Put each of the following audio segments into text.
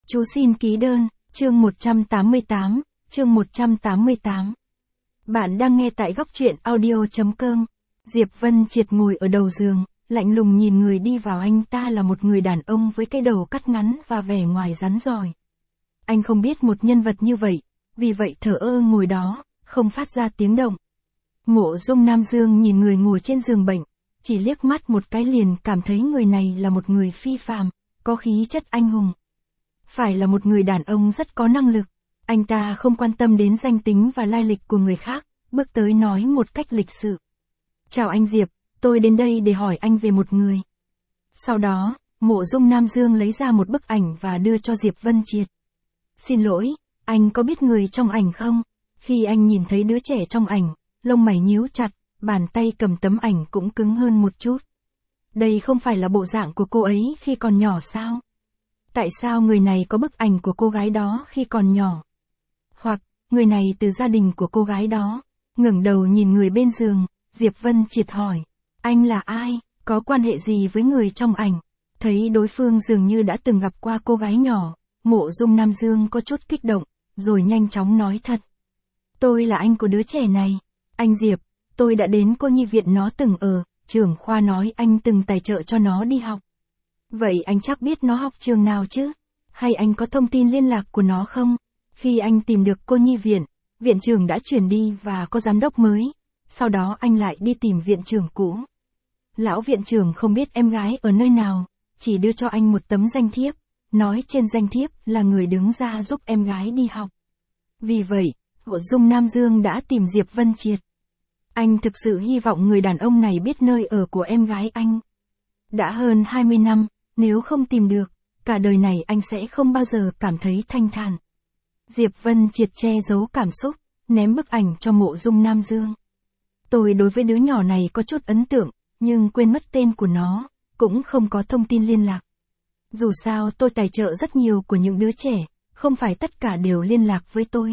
Chú xin ký đơn, chương 188, chương 188. Bạn đang nghe tại góc truyện audio.com. Diệp Vân Triệt ngồi ở đầu giường, lạnh lùng nhìn người đi vào. Anh ta là một người đàn ông với cái đầu cắt ngắn và vẻ ngoài rắn rỏi. Anh không biết một nhân vật như vậy, vì vậy thờ ơ ngồi đó, không phát ra tiếng động. Mộ Dung Nam Dương nhìn người ngồi trên giường bệnh, chỉ liếc mắt một cái liền cảm thấy người này là một người phi phàm, có khí chất anh hùng. Phải là một người đàn ông rất có năng lực. Anh ta không quan tâm đến danh tính và lai lịch của người khác, bước tới nói một cách lịch sự. Chào anh Diệp, tôi đến đây để hỏi anh về một người. Sau đó, Mộ Dung Nam Dương lấy ra một bức ảnh và đưa cho Diệp Vân Triệt. Xin lỗi, anh có biết người trong ảnh không? Khi anh nhìn thấy đứa trẻ trong ảnh, lông mày nhíu chặt, bàn tay cầm tấm ảnh cũng cứng hơn một chút. Đây không phải là bộ dạng của cô ấy khi còn nhỏ sao? Tại sao người này có bức ảnh của cô gái đó khi còn nhỏ? Hoặc, người này từ gia đình của cô gái đó. Ngẩng đầu nhìn người bên giường, Diệp Vân Triệt hỏi. Anh là ai? Có quan hệ gì với người trong ảnh? Thấy đối phương dường như đã từng gặp qua cô gái nhỏ, Mộ Dung Nam Dương có chút kích động, rồi nhanh chóng nói thật. Tôi là anh của đứa trẻ này. Anh Diệp, tôi đã đến cô nhi viện nó từng ở, trưởng khoa nói anh từng tài trợ cho nó đi học. Vậy anh chắc biết nó học trường nào chứ? Hay anh có thông tin liên lạc của nó không? Khi anh tìm được cô nhi viện, viện trưởng đã chuyển đi và có giám đốc mới. Sau đó anh lại đi tìm viện trưởng cũ. Lão viện trưởng không biết em gái ở nơi nào, chỉ đưa cho anh một tấm danh thiếp, nói trên danh thiếp là người đứng ra giúp em gái đi học. Vì vậy, Mộ Dung Nam Dương đã tìm Diệp Vân Triệt. Anh thực sự hy vọng người đàn ông này biết nơi ở của em gái anh. Đã hơn 20 năm, nếu không tìm được, cả đời này anh sẽ không bao giờ cảm thấy thanh thản. Diệp Vân Triệt che giấu cảm xúc, ném bức ảnh cho Mộ Dung Nam Dương. Tôi đối với đứa nhỏ này có chút ấn tượng, nhưng quên mất tên của nó, cũng không có thông tin liên lạc. Dù sao tôi tài trợ rất nhiều của những đứa trẻ, không phải tất cả đều liên lạc với tôi.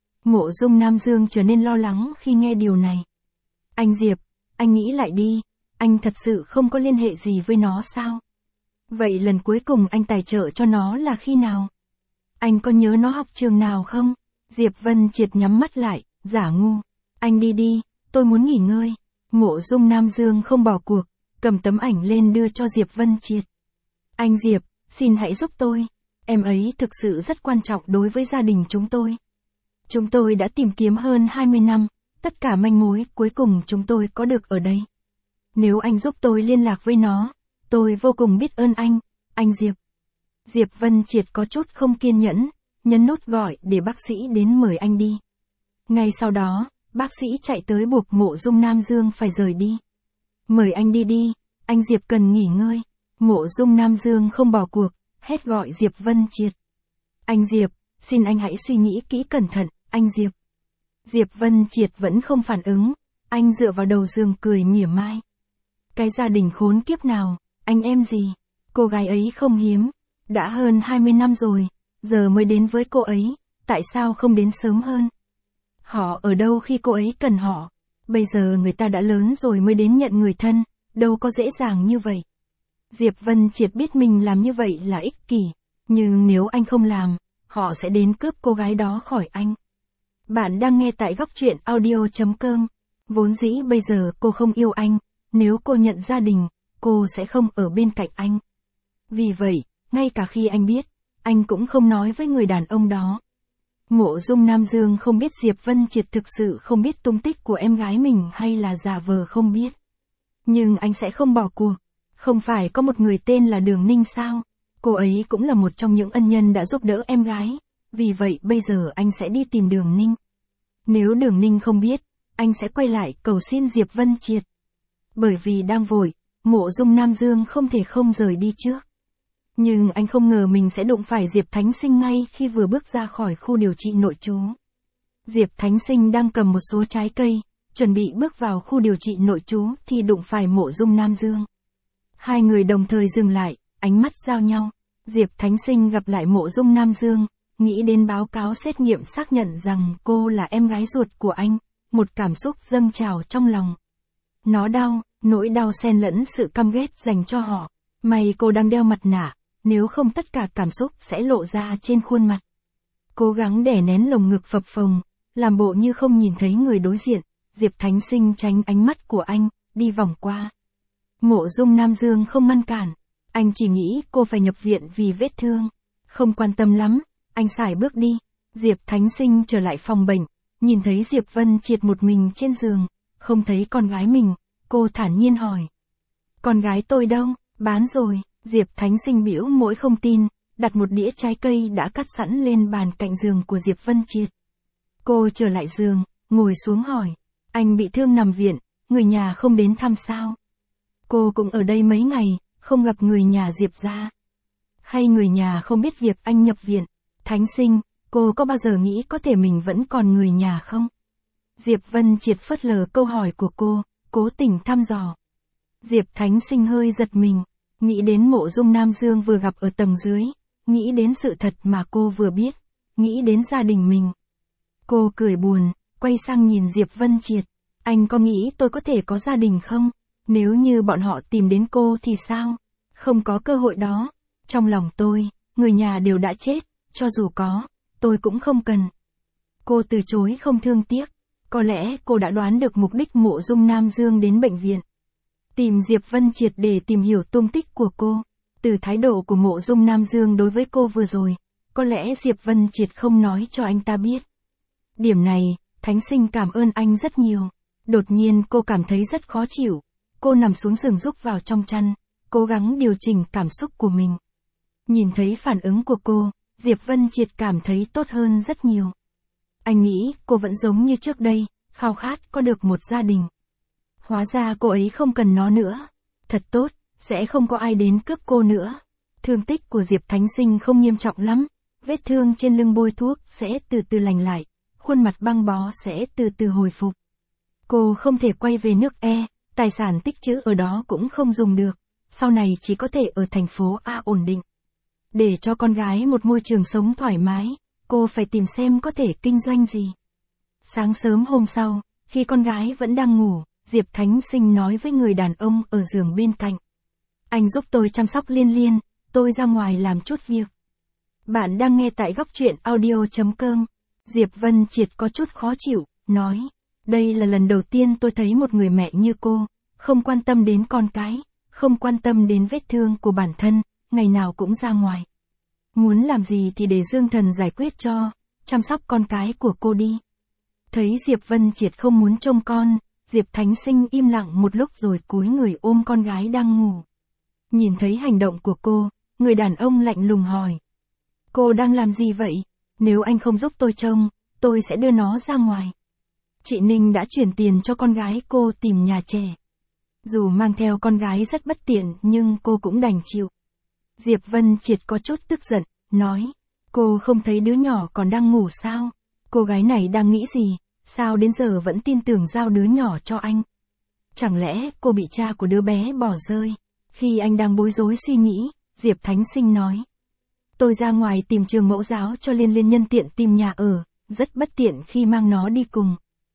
Mộ Dung Nam Dương trở nên lo lắng khi nghe điều này. Anh Diệp, anh nghĩ lại đi, anh thật sự không có liên hệ gì với nó sao? Vậy lần cuối cùng anh tài trợ cho nó là khi nào? Anh có nhớ nó học trường nào không? Diệp Vân Triệt nhắm mắt lại, giả ngu. Anh đi đi, tôi muốn nghỉ ngơi. Mộ Dung Nam Dương không bỏ cuộc, cầm tấm ảnh lên đưa cho Diệp Vân Triệt. Anh Diệp, xin hãy giúp tôi. Em ấy thực sự rất quan trọng đối với gia đình chúng tôi. Chúng tôi đã tìm kiếm hơn 20 năm, tất cả manh mối cuối cùng chúng tôi có được ở đây. Nếu anh giúp tôi liên lạc với nó, tôi vô cùng biết ơn anh Diệp. Diệp Vân Triệt có chút không kiên nhẫn, nhấn nút gọi để bác sĩ đến mời anh đi. Ngay sau đó, bác sĩ chạy tới buộc Mộ Dung Nam Dương phải rời đi. Mời anh đi đi, anh Diệp cần nghỉ ngơi. Mộ Dung Nam Dương không bỏ cuộc, hét gọi Diệp Vân Triệt. Anh Diệp, xin anh hãy suy nghĩ kỹ cẩn thận, anh Diệp. Diệp Vân Triệt vẫn không phản ứng, anh dựa vào đầu giường cười mỉa mai. Cái gia đình khốn kiếp nào, anh em gì, cô gái ấy không hiếm, đã hơn 20 năm rồi, giờ mới đến với cô ấy, tại sao không đến sớm hơn? Họ ở đâu khi cô ấy cần họ, bây giờ người ta đã lớn rồi mới đến nhận người thân, đâu có dễ dàng như vậy. Diệp Vân Triệt biết mình làm như vậy là ích kỷ, nhưng nếu anh không làm, họ sẽ đến cướp cô gái đó khỏi anh. Bạn đang nghe tại góc truyện audio.com. Vốn dĩ bây giờ cô không yêu anh, nếu cô nhận gia đình, cô sẽ không ở bên cạnh anh. Vì vậy, ngay cả khi anh biết, anh cũng không nói với người đàn ông đó. Mộ Dung Nam Dương không biết Diệp Vân Triệt thực sự không biết tung tích của em gái mình hay là giả vờ không biết. Nhưng anh sẽ không bỏ cuộc. Không phải có một người tên là Đường Ninh sao? Cô ấy cũng là một trong những ân nhân đã giúp đỡ em gái. Vì vậy bây giờ anh sẽ đi tìm Đường Ninh. Nếu Đường Ninh không biết, anh sẽ quay lại cầu xin Diệp Vân Triệt. Bởi vì đang vội, Mộ Dung Nam Dương không thể không rời đi trước. Nhưng anh không ngờ mình sẽ đụng phải Diệp Thánh Sinh ngay khi vừa bước ra khỏi khu điều trị nội trú. Diệp Thánh Sinh đang cầm một số trái cây, chuẩn bị bước vào khu điều trị nội trú thì đụng phải Mộ Dung Nam Dương. Hai người đồng thời dừng lại, ánh mắt giao nhau. Diệp Thánh Sinh gặp lại Mộ Dung Nam Dương, nghĩ đến báo cáo xét nghiệm xác nhận rằng cô là em gái ruột của anh, một cảm xúc dâng trào trong lòng. Nó đau, nỗi đau xen lẫn sự căm ghét dành cho họ. May cô đang đeo mặt nạ, nếu không tất cả cảm xúc sẽ lộ ra trên khuôn mặt. Cố gắng đè nén lồng ngực phập phồng, làm bộ như không nhìn thấy người đối diện, Diệp Thánh Sinh tránh ánh mắt của anh, đi vòng qua. Mộ Dung Nam Dương không ngăn cản, anh chỉ nghĩ cô phải nhập viện vì vết thương. Không quan tâm lắm, anh sải bước đi. Diệp Thánh Sinh trở lại phòng bệnh, nhìn thấy Diệp Vân Triệt một mình trên giường, không thấy con gái mình, cô thản nhiên hỏi. Con gái tôi đâu, bán rồi, Diệp Thánh Sinh bĩu môi không tin, đặt một đĩa trái cây đã cắt sẵn lên bàn cạnh giường của Diệp Vân Triệt. Cô trở lại giường, ngồi xuống hỏi, anh bị thương nằm viện, người nhà không đến thăm sao? Cô cũng ở đây mấy ngày, không gặp người nhà Diệp gia. Hay người nhà không biết việc anh nhập viện? Thánh Sinh, cô có bao giờ nghĩ có thể mình vẫn còn người nhà không? Diệp Vân Triệt phớt lờ câu hỏi của cô, cố tình thăm dò. Diệp Thánh Sinh hơi giật mình, nghĩ đến Mộ Dung Nam Dương vừa gặp ở tầng dưới, nghĩ đến sự thật mà cô vừa biết, nghĩ đến gia đình mình. Cô cười buồn, quay sang nhìn Diệp Vân Triệt, anh có nghĩ tôi có thể có gia đình không? Nếu như bọn họ tìm đến cô thì sao? Không có cơ hội đó. Trong lòng tôi, người nhà đều đã chết, cho dù có, tôi cũng không cần. Cô từ chối không thương tiếc, có lẽ cô đã đoán được mục đích Mộ Dung Nam Dương đến bệnh viện. Tìm Diệp Vân Triệt để tìm hiểu tung tích của cô. Từ thái độ của Mộ Dung Nam Dương đối với cô vừa rồi, có lẽ Diệp Vân Triệt không nói cho anh ta biết. Điểm này, Thánh Sinh cảm ơn anh rất nhiều. Đột nhiên cô cảm thấy rất khó chịu. Cô nằm xuống giường rúc vào trong chăn, cố gắng điều chỉnh cảm xúc của mình. Nhìn thấy phản ứng của cô, Diệp Vân Triệt cảm thấy tốt hơn rất nhiều. Anh nghĩ cô vẫn giống như trước đây, khao khát có được một gia đình. Hóa ra cô ấy không cần nó nữa. Thật tốt, sẽ không có ai đến cướp cô nữa. Thương tích của Diệp Thánh Sinh không nghiêm trọng lắm, vết thương trên lưng bôi thuốc sẽ từ từ lành lại, khuôn mặt băng bó sẽ từ từ hồi phục. Cô không thể quay về nước E, tài sản tích trữ ở đó cũng không dùng được, sau này chỉ có thể ở thành phố A ổn định. Để cho con gái một môi trường sống thoải mái, cô phải tìm xem có thể kinh doanh gì. Sáng sớm hôm sau, khi con gái vẫn đang ngủ, Diệp Thánh Sinh nói với người đàn ông ở giường bên cạnh. Anh giúp tôi chăm sóc Liên Liên, tôi ra ngoài làm chút việc. Bạn đang nghe tại góc truyện audio.com. Diệp Vân Triệt có chút khó chịu, nói. Đây là lần đầu tiên tôi thấy một người mẹ như cô, không quan tâm đến con cái, không quan tâm đến vết thương của bản thân, ngày nào cũng ra ngoài. Muốn làm gì thì để Dương Thần giải quyết cho, chăm sóc con cái của cô đi. Thấy Diệp Vân Triệt không muốn trông con, Diệp Thánh Sinh im lặng một lúc rồi cúi người ôm con gái đang ngủ. Nhìn thấy hành động của cô, người đàn ông lạnh lùng hỏi. Cô đang làm gì vậy? Nếu anh không giúp tôi trông, tôi sẽ đưa nó ra ngoài. Chị Ninh đã chuyển tiền cho con gái cô tìm nhà trẻ. Dù mang theo con gái rất bất tiện nhưng cô cũng đành chịu. Diệp Vân Triệt có chút tức giận, nói. Cô không thấy đứa nhỏ còn đang ngủ sao? Cô gái này đang nghĩ gì? Sao đến giờ vẫn tin tưởng giao đứa nhỏ cho anh? Chẳng lẽ cô bị cha của đứa bé bỏ rơi? Khi anh đang bối rối suy nghĩ, Diệp Thánh Sinh nói. Tôi ra ngoài tìm trường mẫu giáo cho Liên Liên nhân tiện tìm nhà ở, rất bất tiện khi mang nó đi cùng.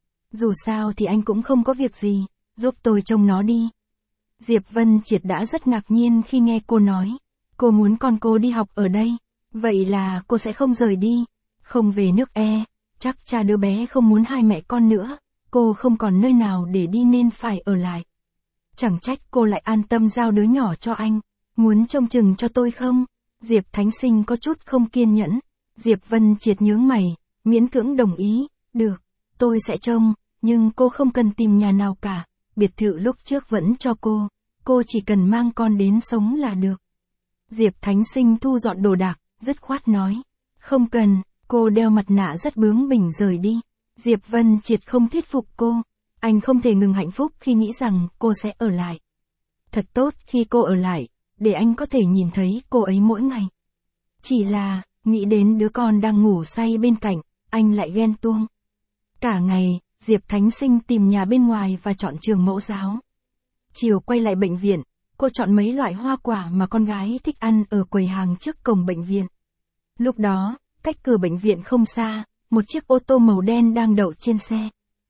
Dù sao thì anh cũng không có việc gì, giúp tôi trông nó đi. Diệp Vân Triệt đã rất ngạc nhiên khi nghe cô nói. Cô muốn con cô đi học ở đây, vậy là cô sẽ không rời đi, không về nước E, chắc cha đứa bé không muốn hai mẹ con nữa, cô không còn nơi nào để đi nên phải ở lại. Chẳng trách cô lại an tâm giao đứa nhỏ cho anh, muốn trông chừng cho tôi không? Diệp Thánh Sinh có chút không kiên nhẫn, Diệp Vân Triệt nhướng mày, miễn cưỡng đồng ý, được, tôi sẽ trông, nhưng cô không cần tìm nhà nào cả, biệt thự lúc trước vẫn cho cô chỉ cần mang con đến sống là được. Diệp Thánh Sinh thu dọn đồ đạc, dứt khoát nói, không cần, cô đeo mặt nạ rất bướng bỉnh rời đi. Diệp Vân Triệt không thuyết phục cô, anh không thể ngừng hạnh phúc khi nghĩ rằng cô sẽ ở lại. Thật tốt khi cô ở lại, để anh có thể nhìn thấy cô ấy mỗi ngày. Chỉ là, nghĩ đến đứa con đang ngủ say bên cạnh, anh lại ghen tuông. Cả ngày, Diệp Thánh Sinh tìm nhà bên ngoài và chọn trường mẫu giáo. Chiều quay lại bệnh viện, cô chọn mấy loại hoa quả mà con gái thích ăn ở quầy hàng trước cổng bệnh viện. Lúc đó, cách cửa bệnh viện không xa, một chiếc ô tô màu đen đang đậu trên xe.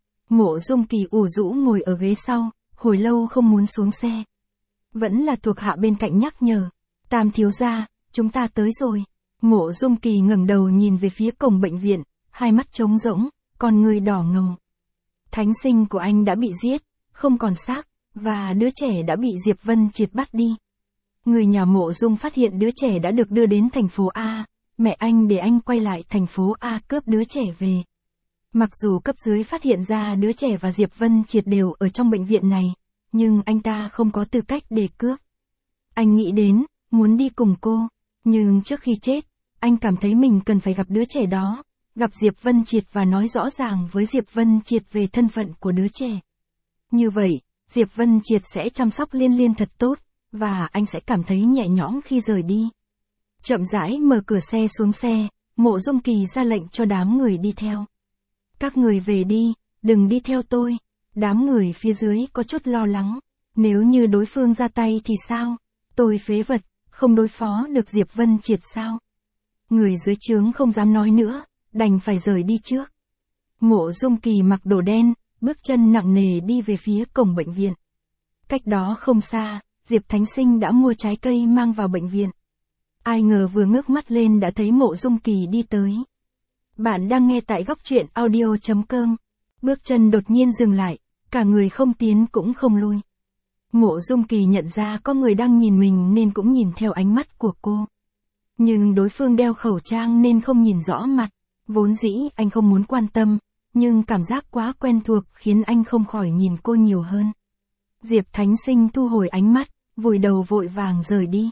Mộ Dung Kỳ ủ rũ ngồi ở ghế sau, hồi lâu không muốn xuống xe. Vẫn là thuộc hạ bên cạnh nhắc nhở, Tam thiếu gia, chúng ta tới rồi. Mộ Dung Kỳ ngẩng đầu nhìn về phía cổng bệnh viện, hai mắt trống rỗng, con người đỏ ngầu. Thánh sinh của anh đã bị giết, không còn xác, và đứa trẻ đã bị Diệp Vân Triệt bắt đi. Người nhà Mộ Dung phát hiện đứa trẻ đã được đưa đến thành phố A, mẹ anh để anh quay lại thành phố A cướp đứa trẻ về. Mặc dù cấp dưới phát hiện ra đứa trẻ và Diệp Vân Triệt đều ở trong bệnh viện này, nhưng anh ta không có tư cách để cướp. Anh nghĩ đến, muốn đi cùng cô, nhưng trước khi chết, anh cảm thấy mình cần phải gặp đứa trẻ đó, gặp Diệp Vân Triệt và nói rõ ràng với Diệp Vân Triệt về thân phận của đứa trẻ. Như vậy, Diệp Vân Triệt sẽ chăm sóc Liên Liên thật tốt, và anh sẽ cảm thấy nhẹ nhõm khi rời đi. Chậm rãi mở cửa xe xuống xe, Mộ Dung Kỳ ra lệnh cho đám người đi theo. Các người về đi, đừng đi theo tôi. Đám người phía dưới có chút lo lắng. Nếu như đối phương ra tay thì sao? Tôi phế vật, không đối phó được Diệp Vân Triệt sao? Người dưới trướng không dám nói nữa, đành phải rời đi trước. Mộ Dung Kỳ mặc đồ đen, bước chân nặng nề đi về phía cổng bệnh viện. Cách đó không xa, Diệp Thánh Sinh đã mua trái cây mang vào bệnh viện. Ai ngờ vừa ngước mắt lên đã thấy Mộ Dung Kỳ đi tới. Bạn đang nghe tại góc truyện audio.com. Bước chân đột nhiên dừng lại, cả người không tiến cũng không lui. Mộ Dung Kỳ nhận ra có người đang nhìn mình nên cũng nhìn theo ánh mắt của cô. Nhưng đối phương đeo khẩu trang nên không nhìn rõ mặt. Vốn dĩ anh không muốn quan tâm, nhưng cảm giác quá quen thuộc khiến anh không khỏi nhìn cô nhiều hơn. Diệp Thánh Sinh thu hồi ánh mắt, vùi đầu vội vàng rời đi.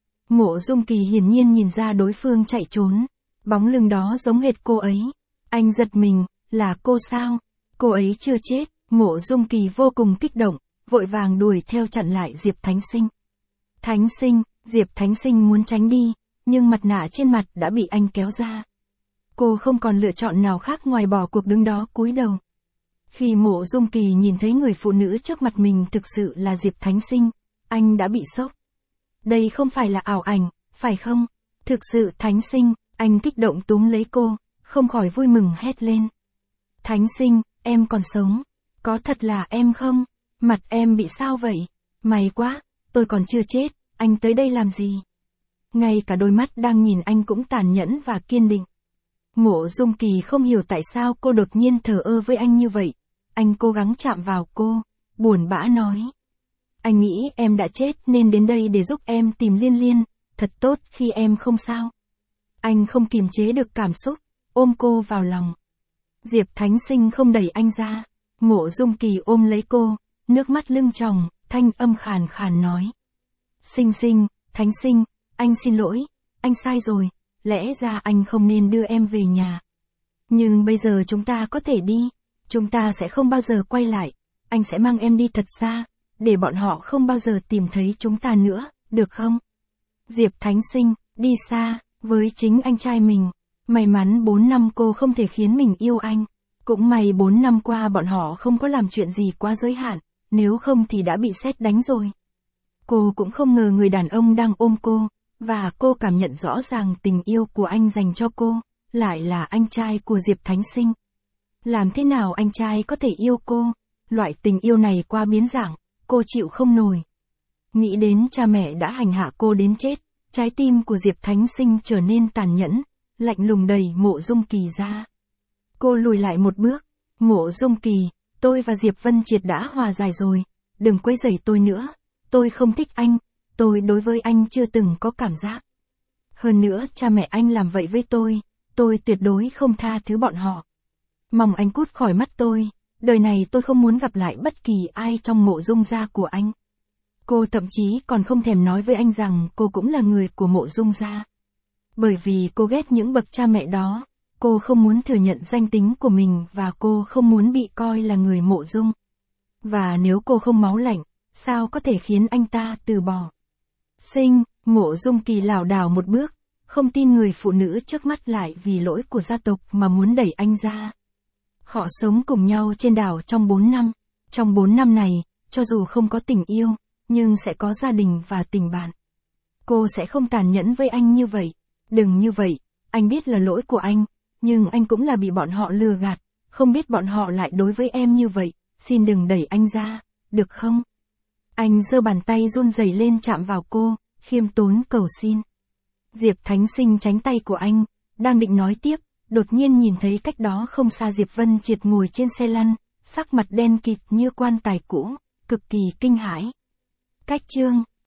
Mộ Dung Kỳ hiển nhiên nhìn ra đối phương chạy trốn. Bóng lưng đó giống hệt cô ấy. Anh giật mình, là cô sao? Cô ấy chưa chết. Mộ Dung Kỳ vô cùng kích động, vội vàng đuổi theo chặn lại Diệp Thánh Sinh. Thánh Sinh, Diệp Thánh Sinh muốn tránh đi, nhưng mặt nạ trên mặt đã bị anh kéo ra. Cô không còn lựa chọn nào khác ngoài bỏ cuộc đứng đó cúi đầu. Khi Mộ Dung Kỳ nhìn thấy người phụ nữ trước mặt mình thực sự là Diệp Thánh Sinh, anh đã bị sốc. Đây không phải là ảo ảnh, phải không? Thực sự Thánh Sinh, anh kích động túm lấy cô, không khỏi vui mừng hét lên. Thánh Sinh, em còn sống. Có thật là em không? Mặt em bị sao vậy? May quá, tôi còn chưa chết, anh tới đây làm gì? Ngay cả đôi mắt đang nhìn anh cũng tàn nhẫn và kiên định. Mộ Dung Kỳ không hiểu tại sao cô đột nhiên thờ ơ với anh như vậy. Anh cố gắng chạm vào cô, buồn bã nói. Anh nghĩ em đã chết nên đến đây để giúp em tìm Liên Liên, thật tốt khi em không sao. Anh không kiềm chế được cảm xúc, ôm cô vào lòng. Diệp Thánh Sinh không đẩy anh ra. Mộ Dung Kỳ ôm lấy cô, nước mắt lưng tròng, thanh âm khàn khàn nói. Sinh Sinh, Thánh Sinh, anh xin lỗi, anh sai rồi, lẽ ra anh không nên đưa em về nhà. Nhưng bây giờ chúng ta có thể đi, chúng ta sẽ không bao giờ quay lại, anh sẽ mang em đi thật xa, để bọn họ không bao giờ tìm thấy chúng ta nữa, được không? Diệp Thánh Sinh, đi xa, với chính anh trai mình. May mắn 4 năm cô không thể khiến mình yêu anh. Cũng may 4 năm qua bọn họ không có làm chuyện gì quá giới hạn, nếu không thì đã bị sét đánh rồi. Cô cũng không ngờ người đàn ông đang ôm cô, và cô cảm nhận rõ ràng tình yêu của anh dành cho cô, lại là anh trai của Diệp Thánh Sinh. Làm thế nào anh trai có thể yêu cô? Loại tình yêu này quá biến dạng, cô chịu không nổi. Nghĩ đến cha mẹ đã hành hạ cô đến chết, trái tim của Diệp Thánh Sinh trở nên tàn nhẫn, lạnh lùng đẩy Mộ Dung Kỳ ra. Cô lùi lại một bước. Mộ Dung Kỳ, tôi và Diệp Vân Triệt đã hòa giải rồi, đừng quấy rầy tôi nữa, tôi không thích anh, tôi đối với anh chưa từng có cảm giác. Hơn nữa cha mẹ anh làm vậy với tôi tuyệt đối không tha thứ bọn họ. Mong anh cút khỏi mắt tôi, đời này tôi không muốn gặp lại bất kỳ ai trong Mộ Dung gia của anh. Cô thậm chí còn không thèm nói với anh rằng cô cũng là người của Mộ Dung gia. Bởi vì cô ghét những bậc cha mẹ đó, cô không muốn thừa nhận danh tính của mình và cô không muốn bị coi là người Mộ Dung. Và nếu cô không máu lạnh, sao có thể khiến anh ta từ bỏ? Sinh, Mộ Dung Kỳ lảo đảo một bước, không tin người phụ nữ trước mắt lại vì lỗi của gia tộc mà muốn đẩy anh ra. Họ sống cùng nhau trên đảo trong 4 năm. Trong 4 năm này, cho dù không có tình yêu, nhưng sẽ có gia đình và tình bạn. Cô sẽ không tàn nhẫn với anh như vậy. Đừng như vậy, anh biết là lỗi của anh, nhưng anh cũng là bị bọn họ lừa gạt, không biết bọn họ lại đối với em như vậy, xin đừng đẩy anh ra, được không? Anh giơ bàn tay run rẩy lên chạm vào cô, khiêm tốn cầu xin. Diệp Thánh Sinh tránh tay của anh, đang định nói tiếp, đột nhiên nhìn thấy cách đó không xa Diệp Vân Triệt ngồi trên xe lăn, sắc mặt đen kịt như quan tài cũ, cực kỳ kinh hãi. Cách chương